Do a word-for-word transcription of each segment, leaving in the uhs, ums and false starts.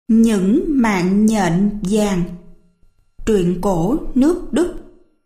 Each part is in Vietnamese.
Những mạng nhện vàng. Truyện cổ nước Đức.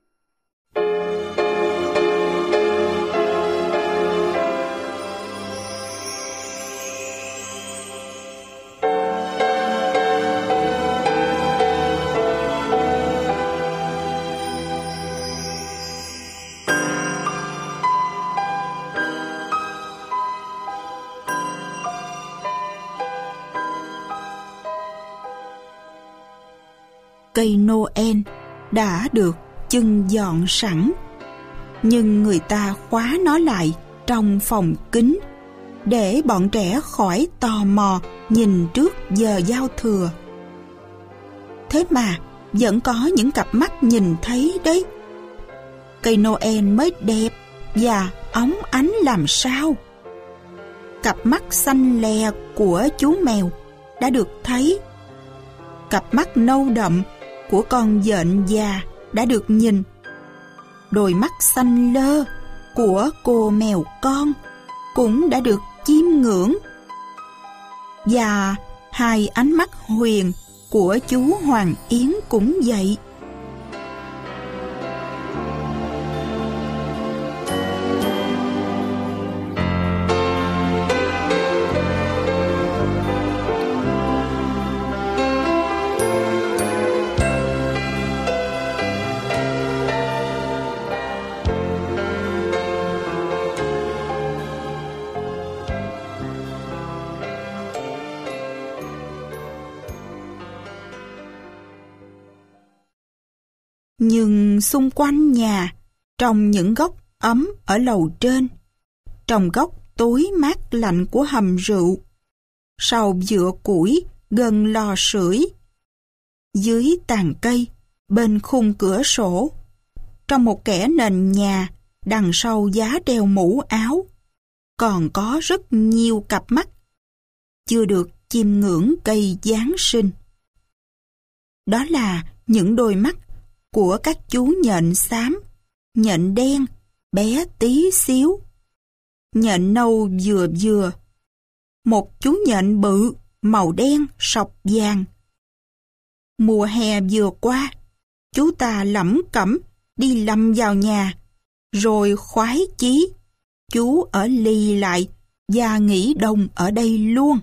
Cây Noel đã được chưng dọn sẵn, nhưng người ta khóa nó lại trong phòng kín để bọn trẻ khỏi tò mò nhìn trước giờ giao thừa. Thế mà vẫn có những cặp mắt nhìn thấy đấy. Cây Noel mới đẹp và óng ánh làm sao. Cặp mắt xanh lè của chú mèo đã được thấy. Cặp mắt nâu đậm của con nhện già đã được nhìn. Đôi mắt xanh lơ của cô mèo con cũng đã được chiêm ngưỡng. Và hai ánh mắt huyền của chú Hoàng Yến cũng vậy. Nhưng xung quanh nhà, trong những góc ấm ở lầu trên, trong góc tối mát lạnh của hầm rượu, sau dựa củi gần lò sưởi, dưới tàn cây, bên khung cửa sổ, trong một kẻ nền nhà đằng sau giá đeo mũ áo, còn có rất nhiều cặp mắt chưa được chiêm ngưỡng cây Giáng sinh. Đó là những đôi mắt của các chú nhện xám, nhện đen, bé tí xíu, nhện nâu vừa vừa, một chú nhện bự, màu đen sọc vàng. Mùa hè vừa qua, chú ta lẩm cẩm đi lầm vào nhà, rồi khoái chí, chú ở lì lại và nghỉ đông ở đây luôn.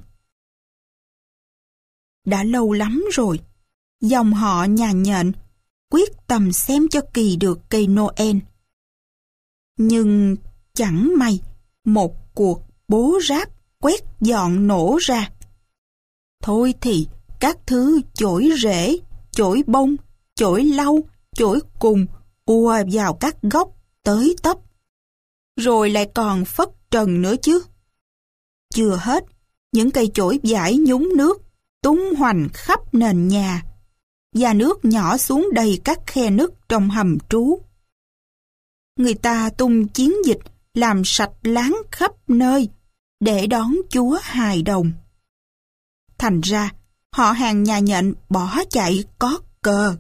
Đã lâu lắm rồi, dòng họ nhà nhện quyết tâm xem cho kỳ được cây Noel. Nhưng chẳng may một cuộc bố ráp quét dọn nổ ra. Thôi thì các thứ chổi rễ, chổi bông, chổi lau, chổi cùng ùa vào các góc tới tấp. Rồi lại còn phất trần nữa chứ. Chưa hết, những cây chổi vải nhúng nước tung hoành khắp nền nhà, và nước nhỏ xuống đầy các khe nứt trong hầm trú. Người ta tung chiến dịch làm sạch láng khắp nơi để đón Chúa hài đồng. Thành ra, họ hàng nhà nhện bỏ chạy có cờ.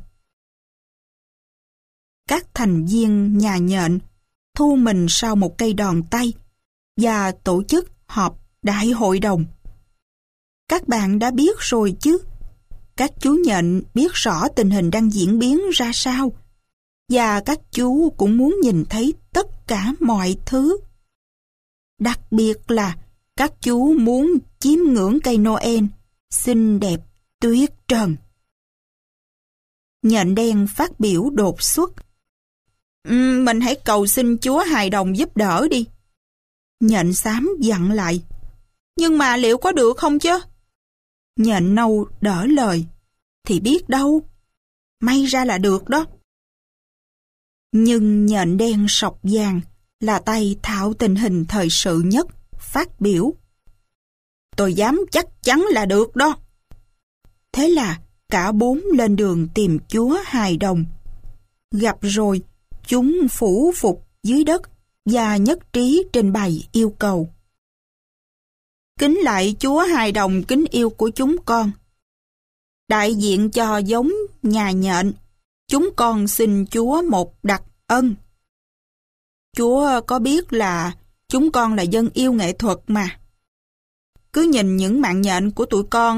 Các thành viên nhà nhện thu mình sau một cây đòn tay và tổ chức họp đại hội đồng. Các bạn đã biết rồi chứ. Các chú nhện biết rõ tình hình đang diễn biến ra sao, và các chú cũng muốn nhìn thấy tất cả mọi thứ. Đặc biệt là các chú muốn chiêm ngưỡng cây Noel xinh đẹp tuyệt trần. Nhện đen phát biểu đột xuất. Um, mình hãy cầu xin Chúa hài đồng giúp đỡ đi. Nhện xám dặn lại. Nhưng mà liệu có được không chứ? Nhện nâu đỡ lời. Thì biết đâu, may ra là được đó. Nhưng nhện đen sọc vàng là tay thạo tình hình thời sự nhất, phát biểu. Tôi dám chắc chắn là được đó. Thế là cả bốn lên đường tìm Chúa hài đồng. Gặp rồi, chúng phủ phục dưới đất và nhất trí trình bày yêu cầu. Kính lại Chúa hài đồng kính yêu của chúng con. Đại diện cho giống nhà nhện, chúng con xin Chúa một đặc ân. Chúa có biết là chúng con là dân yêu nghệ thuật mà. Cứ nhìn những mạng nhện của tụi con á,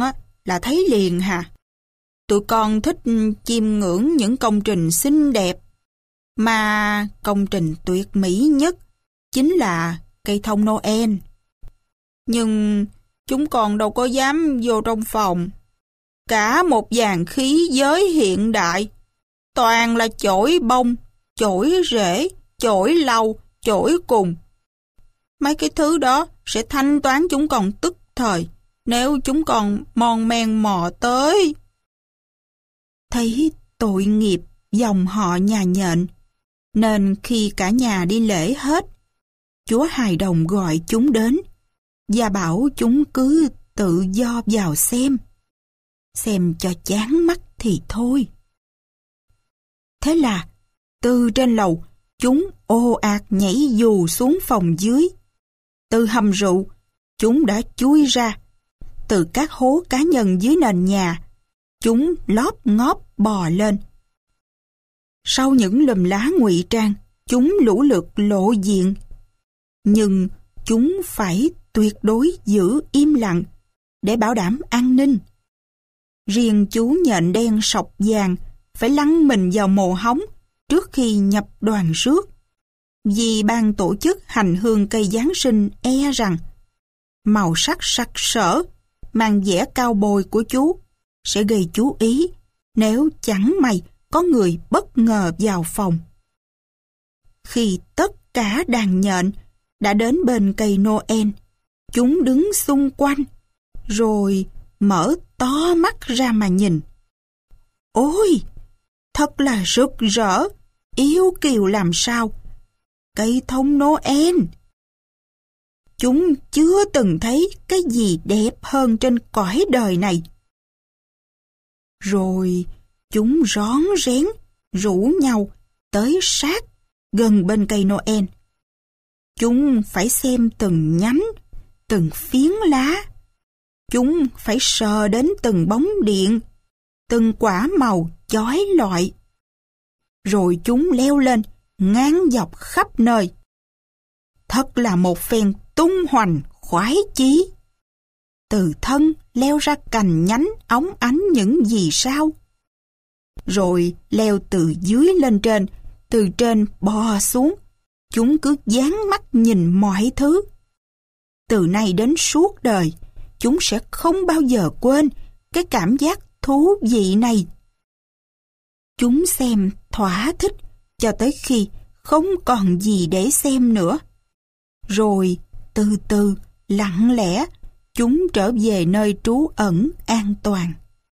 là thấy liền hả? Tụi con thích chiêm ngưỡng những công trình xinh đẹp, mà công trình tuyệt mỹ nhất chính là cây thông Noel. Nhưng chúng con đâu có dám vô trong phòng. Cả một dàn khí giới hiện đại, toàn là chổi bông, chổi rễ, chổi lau, chổi cùng. Mấy cái thứ đó sẽ thanh toán chúng con tức thời nếu chúng con mon men mò tới. Thấy tội nghiệp dòng họ nhà nhện, nên khi cả nhà đi lễ hết, Chúa hài đồng gọi chúng đến và bảo chúng cứ tự do vào xem. Xem cho chán mắt thì thôi. Thế là từ trên lầu, chúng ồ ạt nhảy dù xuống phòng dưới. Từ hầm rượu, chúng đã chui ra. Từ các hố cá nhân dưới nền nhà, chúng lóp ngóp bò lên. Sau những lùm lá ngụy trang, chúng lũ lượt lộ diện. Nhưng chúng phải tuyệt đối giữ im lặng để bảo đảm an ninh. Riêng chú nhện đen sọc vàng phải lăn mình vào mồ hóng trước khi nhập đoàn rước, vì ban tổ chức hành hương cây Giáng sinh e rằng màu sắc sặc sỡ, mang vẻ cao bồi của chú sẽ gây chú ý nếu chẳng may có người bất ngờ vào phòng. Khi tất cả đàn nhện đã đến bên cây Noel, chúng đứng xung quanh, rồi mở to mắt ra mà nhìn. Ôi, thật là rực rỡ, yêu kiều làm sao. Cây thông Noel. Chúng chưa từng thấy cái gì đẹp hơn trên cõi đời này. Rồi chúng rón rén rủ nhau tới sát gần bên cây Noel. Chúng phải xem từng nhánh, từng phiến lá. Chúng phải sờ đến từng bóng điện, từng quả màu chói lọi. Rồi chúng leo lên, ngang dọc khắp nơi. Thật là một phen tung hoành khoái chí. Từ thân leo ra cành nhánh óng ánh những vì sao. Rồi leo từ dưới lên trên, từ trên bò xuống. Chúng cứ dán mắt nhìn mọi thứ. Từ nay đến suốt đời, chúng sẽ không bao giờ quên cái cảm giác thú vị này. Chúng xem thỏa thích cho tới khi không còn gì để xem nữa. Rồi từ từ, lặng lẽ, chúng trở về nơi trú ẩn an toàn.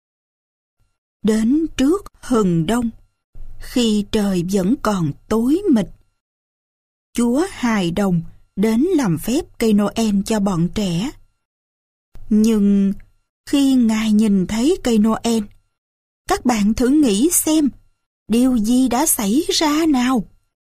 Đến trước hừng đông, khi trời vẫn còn tối mịt, Chúa hài đồng đến làm phép cây Noel cho bọn trẻ. Nhưng khi Ngài nhìn thấy cây Noel, các bạn thử nghĩ xem, điều gì đã xảy ra nào?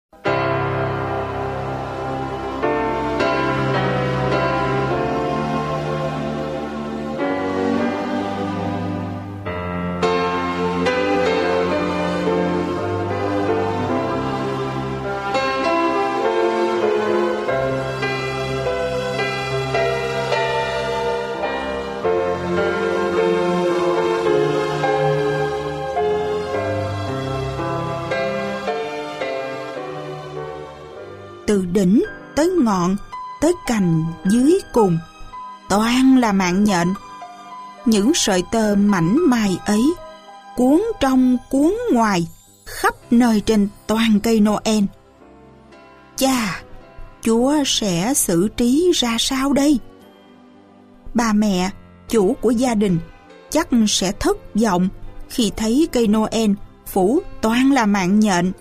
Từ đỉnh tới ngọn, tới cành dưới cùng, toàn là mạng nhện. Những sợi tơ mảnh mai ấy cuốn trong cuốn ngoài khắp nơi trên toàn cây Noel. Chà, Chúa sẽ xử trí ra sao đây? Bà mẹ, chủ của gia đình, chắc sẽ thất vọng khi thấy cây Noel phủ toàn là mạng nhện.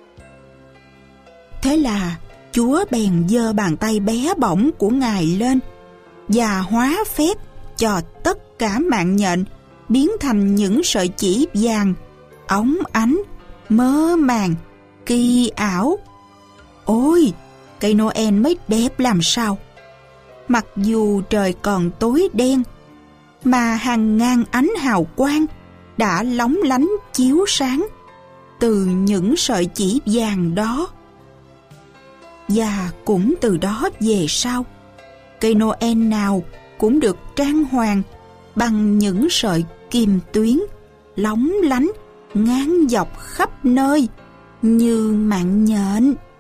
Thế là Chúa bèn giơ bàn tay bé bỏng của Ngài lên và hóa phép cho tất cả mạng nhện biến thành những sợi chỉ vàng, óng ánh, mơ màng, kỳ ảo. Ôi, cây Noel mới đẹp làm sao! Mặc dù trời còn tối đen, mà hàng ngàn ánh hào quang đã lóng lánh chiếu sáng từ những sợi chỉ vàng đó. Và cũng từ đó về sau, cây Noel nào cũng được trang hoàng bằng những sợi kim tuyến, lóng lánh, ngang dọc khắp nơi, như mạng nhện.